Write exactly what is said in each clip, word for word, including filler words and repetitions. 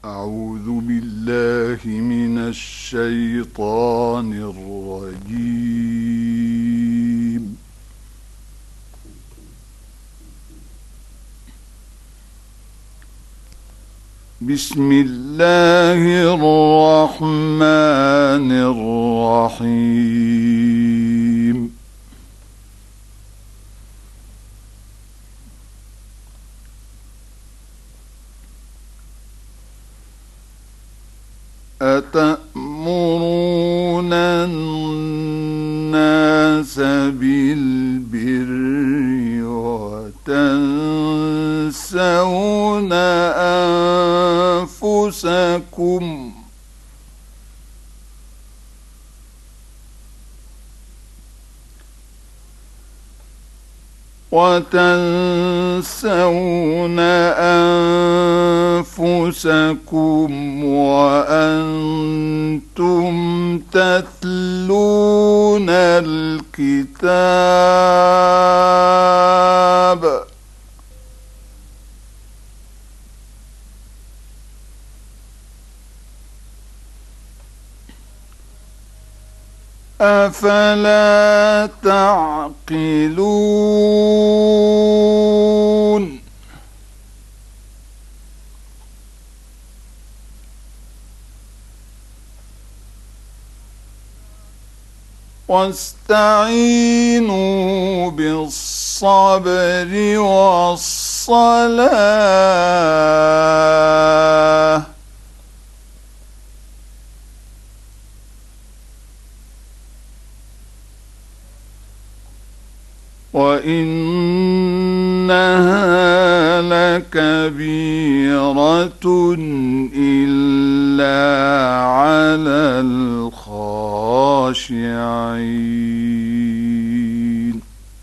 أعوذ بالله من الشيطان الرجيم. بسم الله الرحمن الرحيم. أتأمرون الناس بالبر وتنسون أنفسكم وتنسون أنفسكم وأنتم تتلون الكتاب أفلا تعقلون واستعينوا بالصبر والصلاة وإنها لكبيرة إلا على الخاشعين.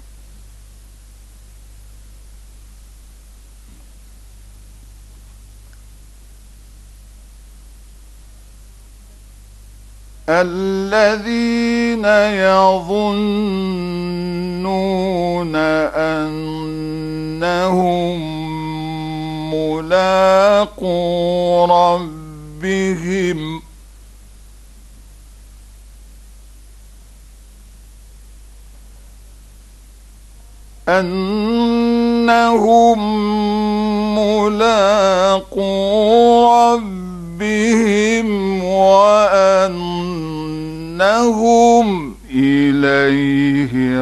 الذين يظنون أنهم ملاقو ربهم أنهم ملاقو ربهم وأنهم إليه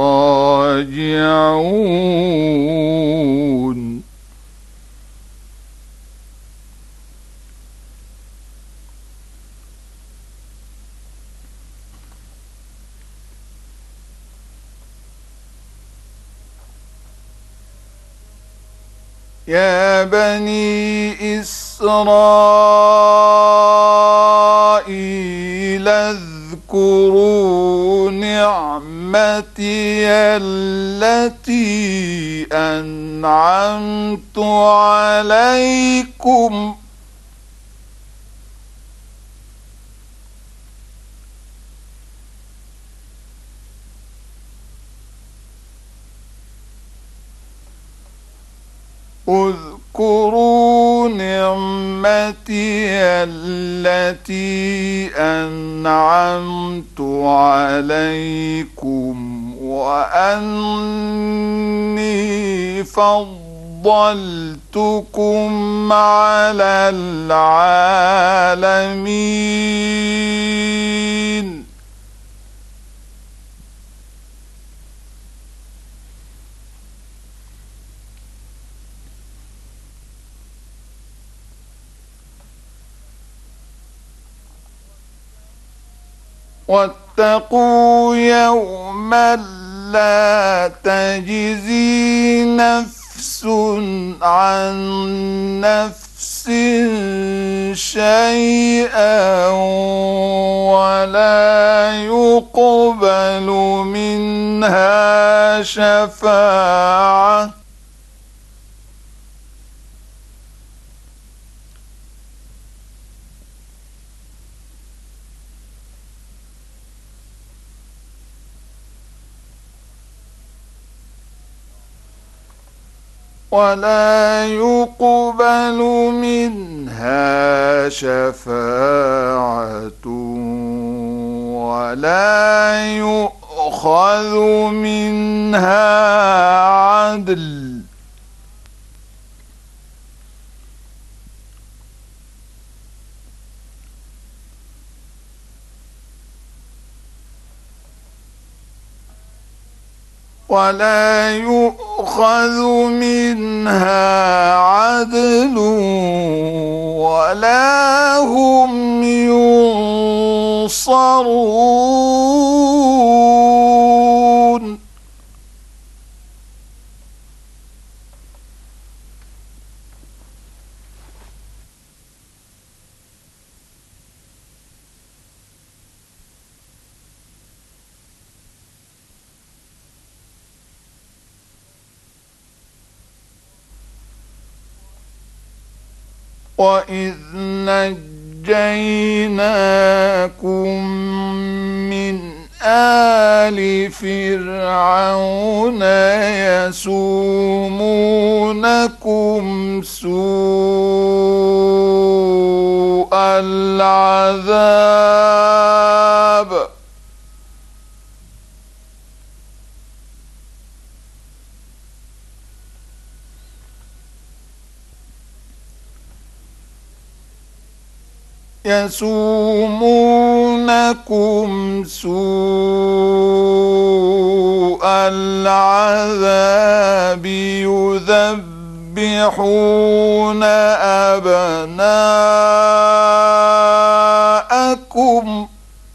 راجعون. يا بني إسرائيل اذكروا نعمتي التي أنعمت عليكم اذكروا نعمتي التي أنعمت عليكم وأني فضلتكم على العالمين. واتقوا يوما لا تجزي نفس عن نفس شيئا ولا يقبل منها شفاعة ولا يقبل منها شفاعة ولا يؤخذ منها عدل ولا يؤخذ منها عدل ولا هم ينصرون وَإِذْ نَجَّيْنَاكُمْ مِنْ آلِ فِرْعَوْنَ يَسُومُونَكُمْ سُوءَ الْعَذَابِ يسومونكم سوء العذاب يذبحون أبناءكم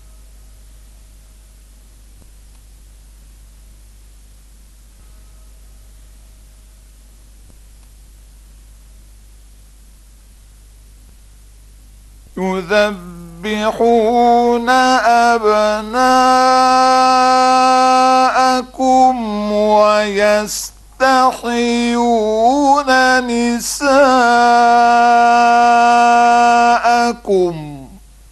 يذبحون أبناءكم ويستحيون نساءكم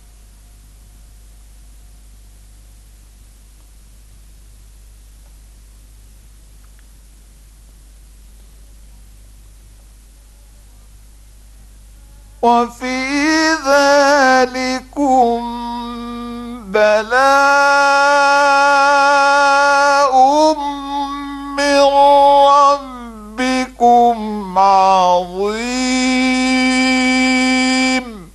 وفي ذلكم بلاء من ربكم عظيم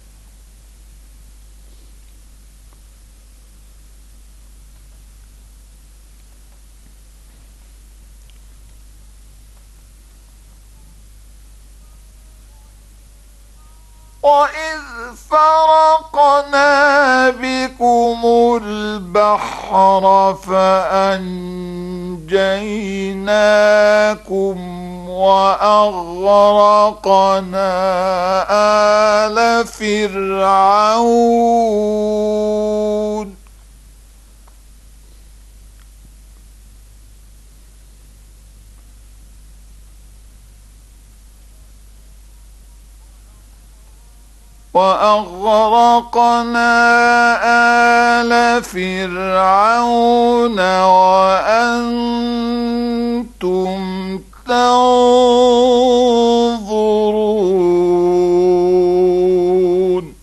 وَإِذْ فَرَقْنَا بِكُمُ الْبَحْرَ فَأَنْجَيْنَاكُمْ وَأَغْرَقْنَا آلَ فِرْعَوْنَ وأغرقنا آل فرعون وأنتم تنظرون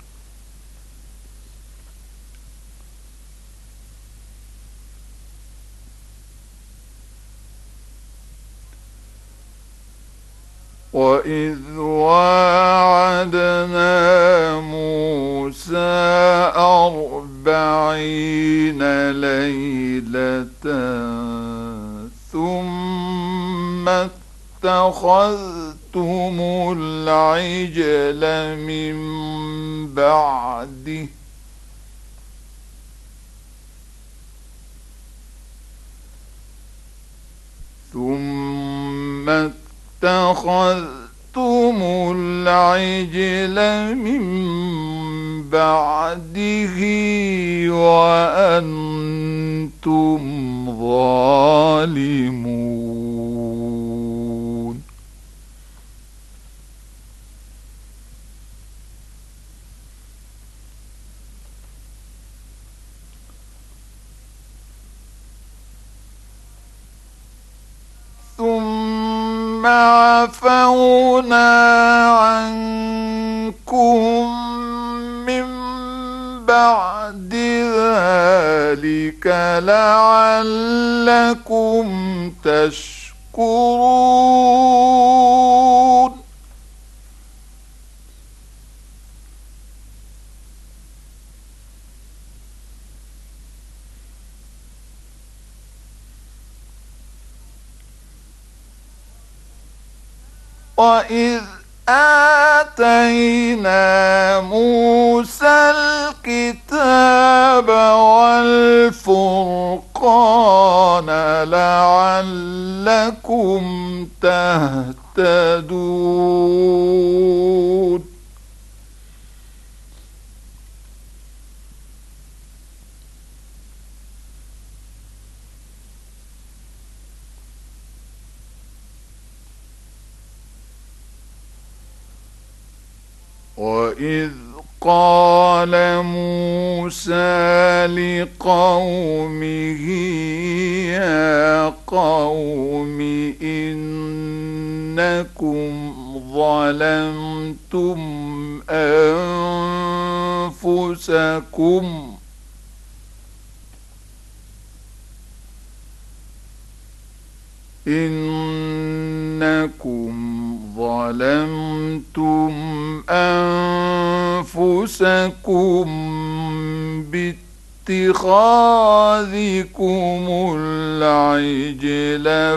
وَإِذْ وَاعَدْنَا مُوسَى أَرْبَعِينَ لَيْلَةً ثُمَّ اتَّخَذْتُمُ الْعِجْلَ مِنْ بَعْدِهِ ثُمَّ اتَّخَذْتُمُ الْعِجْلَ مِنْ بَعْدِهِ وَأَنْتُمْ ظَالِمُونَ ثُمَّ عَفَوْنَا عَنْكُمْ ذلك لعلكم تشكرون. وإذ آتينا موسى الكتاب والفرقان لعلكم تهتدون. وإذ قال موسى لقومه يا قوم إنكم ظلمتم أنفسكم إنكم ظلمتم أنفسكم باتخاذكم العجل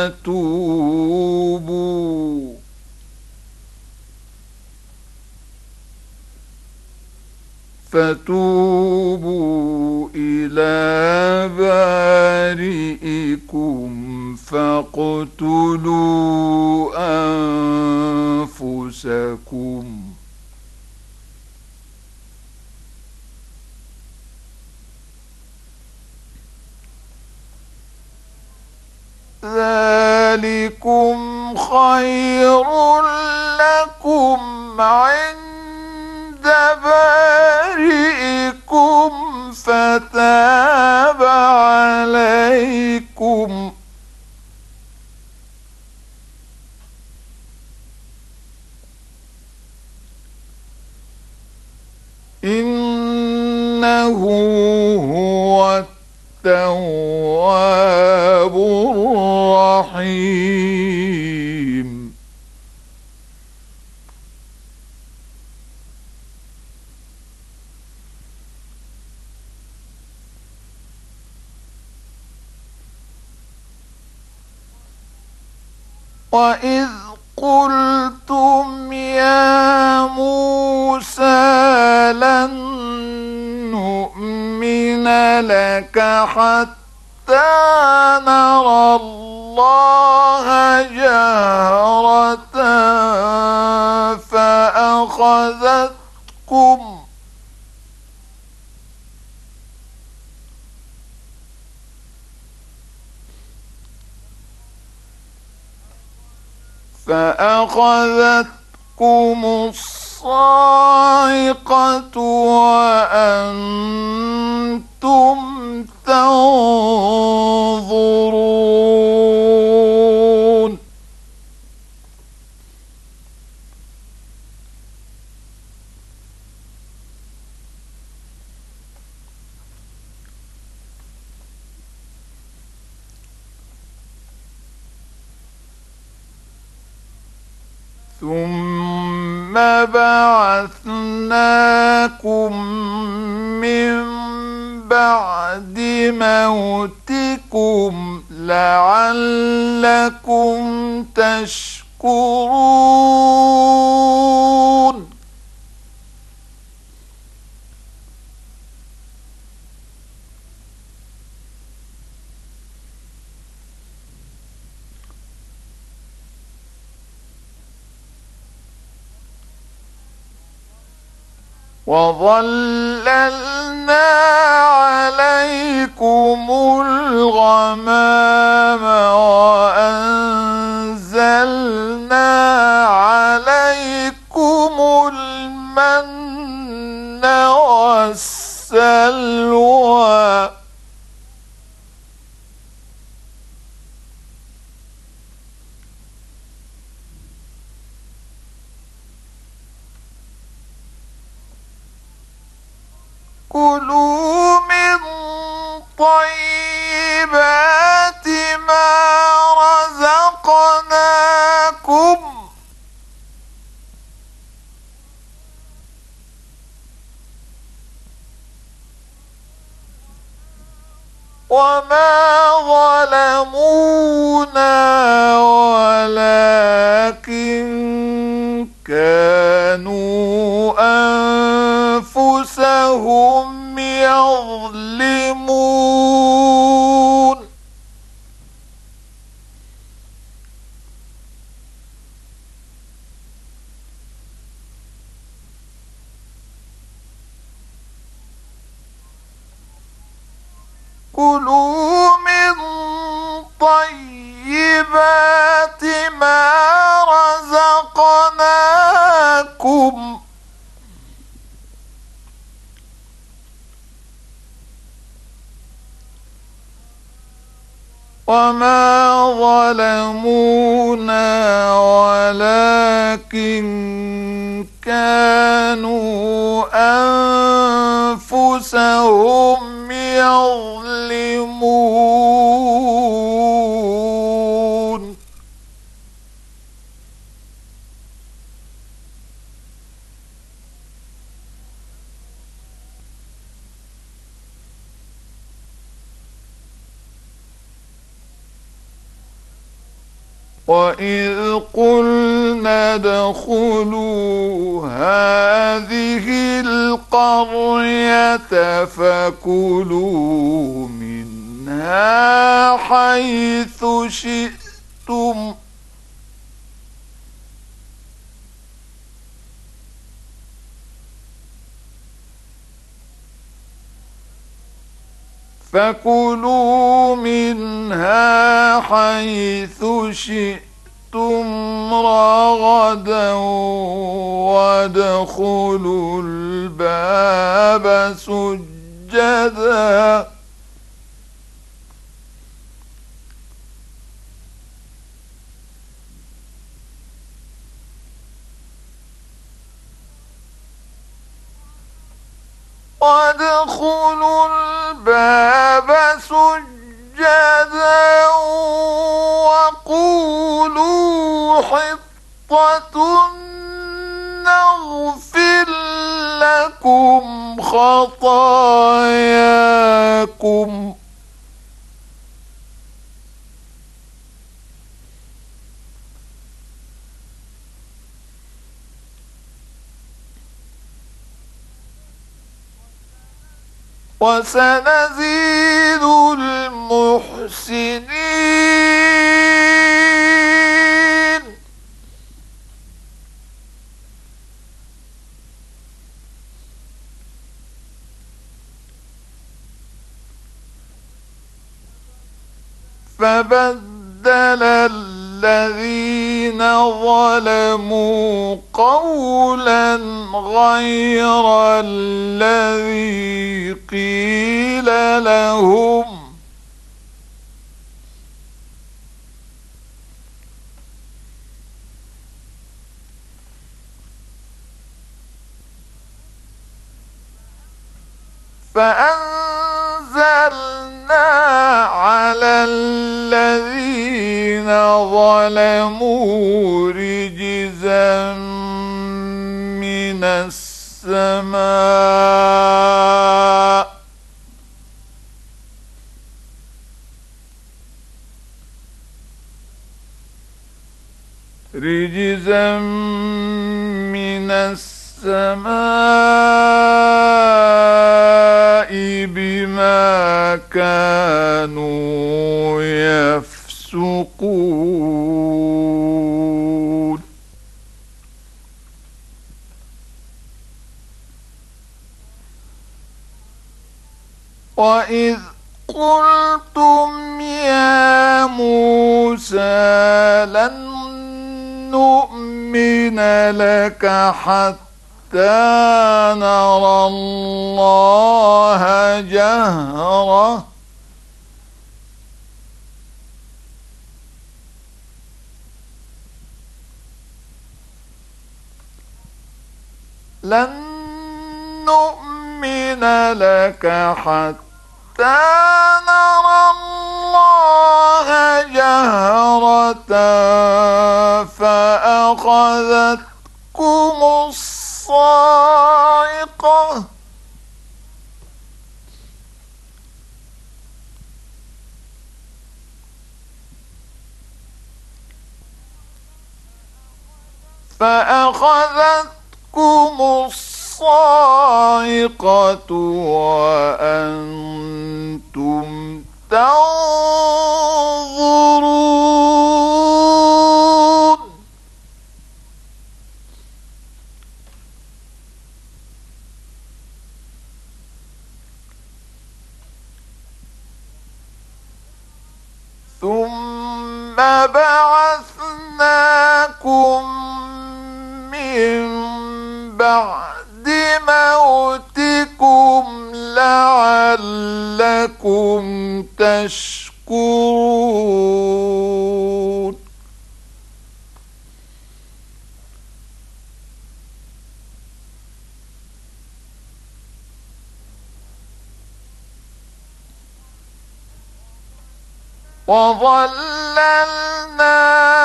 فتوبوا فتوبوا إلى بارئكم فاقتلوا أنفسكم ذلكم خير لكم عند بارئكم فتاب عليكم إنه هو التواب الرحيم. وإذ قلتم يا موسى لن نؤمن لك حتى نرى الله جهرة فأخذتكم فأخذتكم الصاعقة وأنتم تنظرون. ثم بعثناكم من بعد موتكم لعلكم تشكرون. وظللنا عليكم الغمام وأنزلنا عليكم المن والسلوى كلوا من طيبات وما ظلمونا ولكن كانوا أنفسهم يظلمون كلوا من طيبات ما رزقناكم وما ظلمونا ولكن كانوا أنفسهم يظلمون وإذ قلنا ادخلوا هذه القرية فكلوا منها حيث شئتم فكلوا منها حيث شئتم رغدا وادخلوا الباب سجدا وادخلوا الباب سجدا وقولوا حطة نغفر لكم خطاياكم وسنزيد المحسنين فبدل الذين ظلموا قولا غير الذي قيل لهم فأنزلنا على الذين ظلموا رجزا من السماء رجزا من السماء بما كانوا يفسقون وإذ قلتم يا موسى لن نؤمن لك حتى نرى الله جهرة لن نؤمن لك حتى نرى الله جهرة فأخذتكم الصاعقة فأخذتكم الصاعقة وأنتم تنظرون. ثم بعثناكم من بعد موتكم لعلكم تشكرون. وظللنا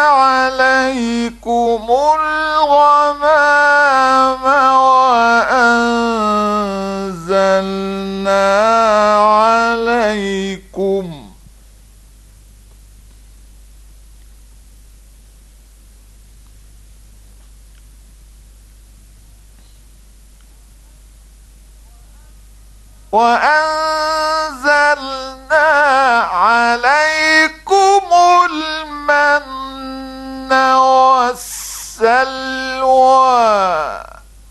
عليكم الغمام وأنزلنا عليكم وأنزلنا عليكم المن والسلوى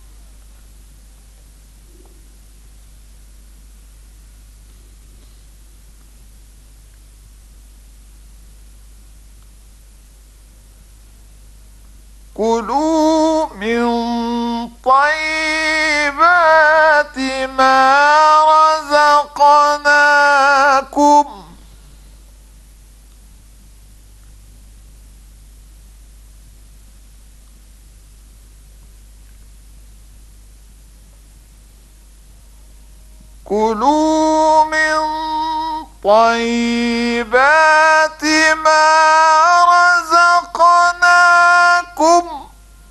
كلوا من طيبات ما رزقناكم كلوا من طيبات ما رزقناكم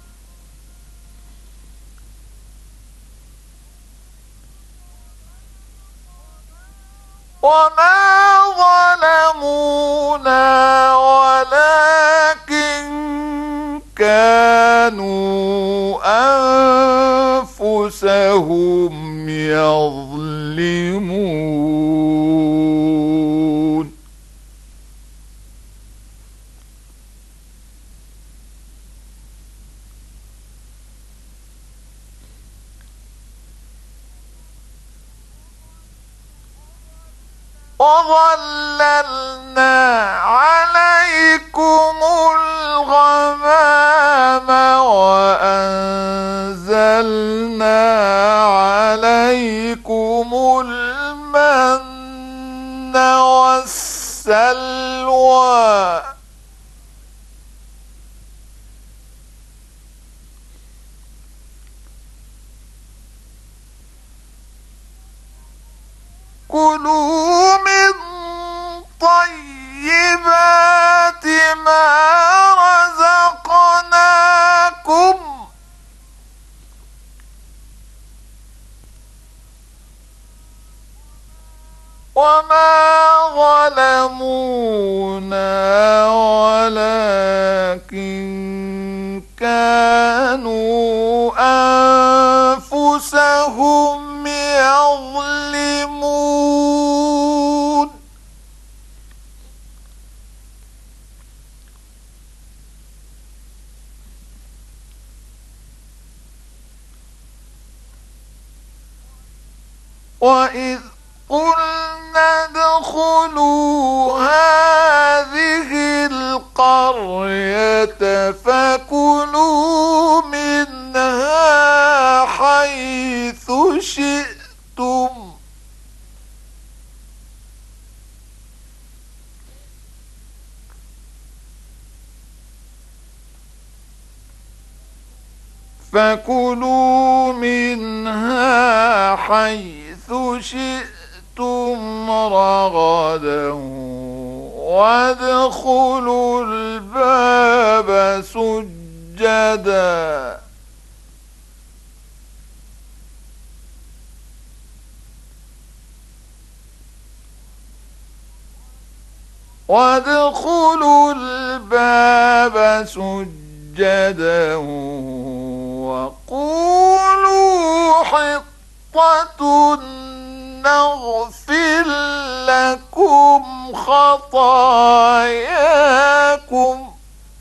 وما ظلمونا ولكن كانوا أنفسهم يظلمون. وظللنا عليكم الغمام وأنزلنا عليكم المن والسلوى كلوا من طيبات ما رزقناكم وما ظلمونا ولكن كانوا أنفسهم يظلمون. وإذ قلنا ادخلوا هذه القرية فكلوا منها حيث شئتم فكلوا منها حيث شئتم رغدا وادخلوا الباب سجدا وادخلوا الباب سجدا سجدا وقولوا حطة نغفر لكم خطاياكم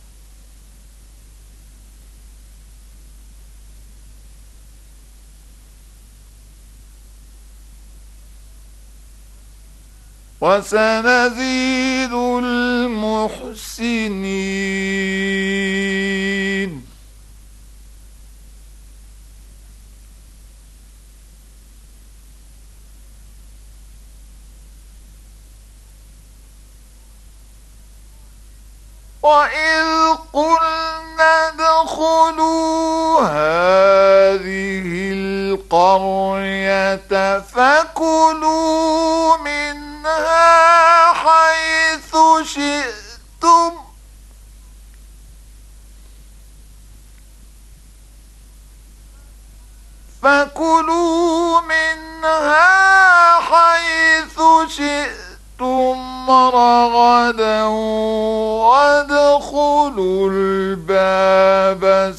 وسنزيد المحسنين. وإذ قلنا ادخلوا هذه القرية فكلوا منها حيث شئتم فكلوا منها حيث شئتم رغدا وادخلوا الباب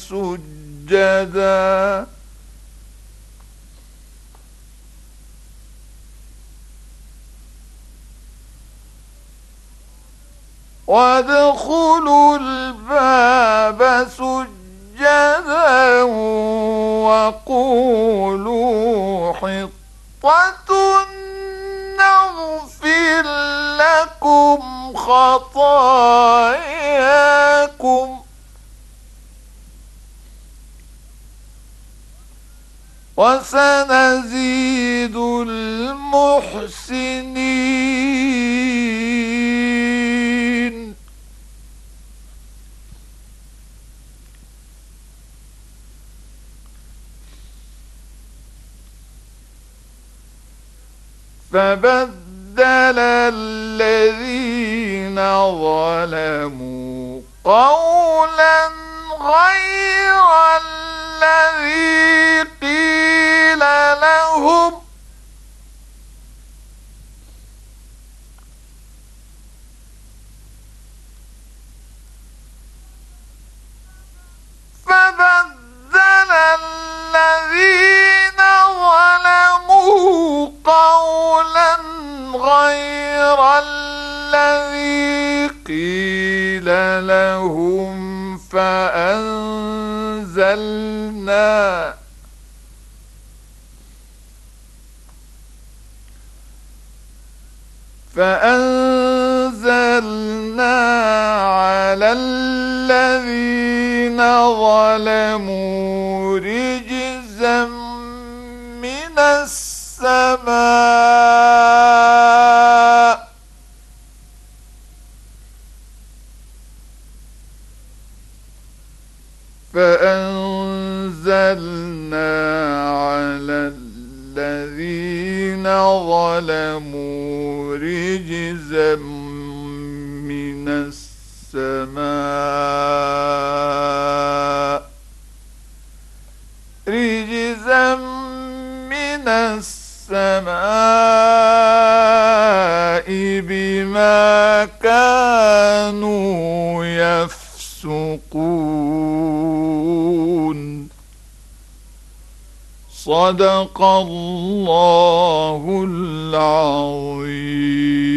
سجدا وادخلوا الباب سجدا وقولوا حطة نغفر لكم خطاياكم وسنزيد المحسنين. فبدل الذين ظلموا قولا غير الذي قيل لهم فبدل الذين ظلموا قولا غير الذي قيل لهم فأنزلنا فأنزلنا على الذين ظلموا رجزا من السماء فأنزلنا على الذين ظلموا رجزا من السماء رجزا من السماء بما كانوا يفسقون. صدق الله العظيم.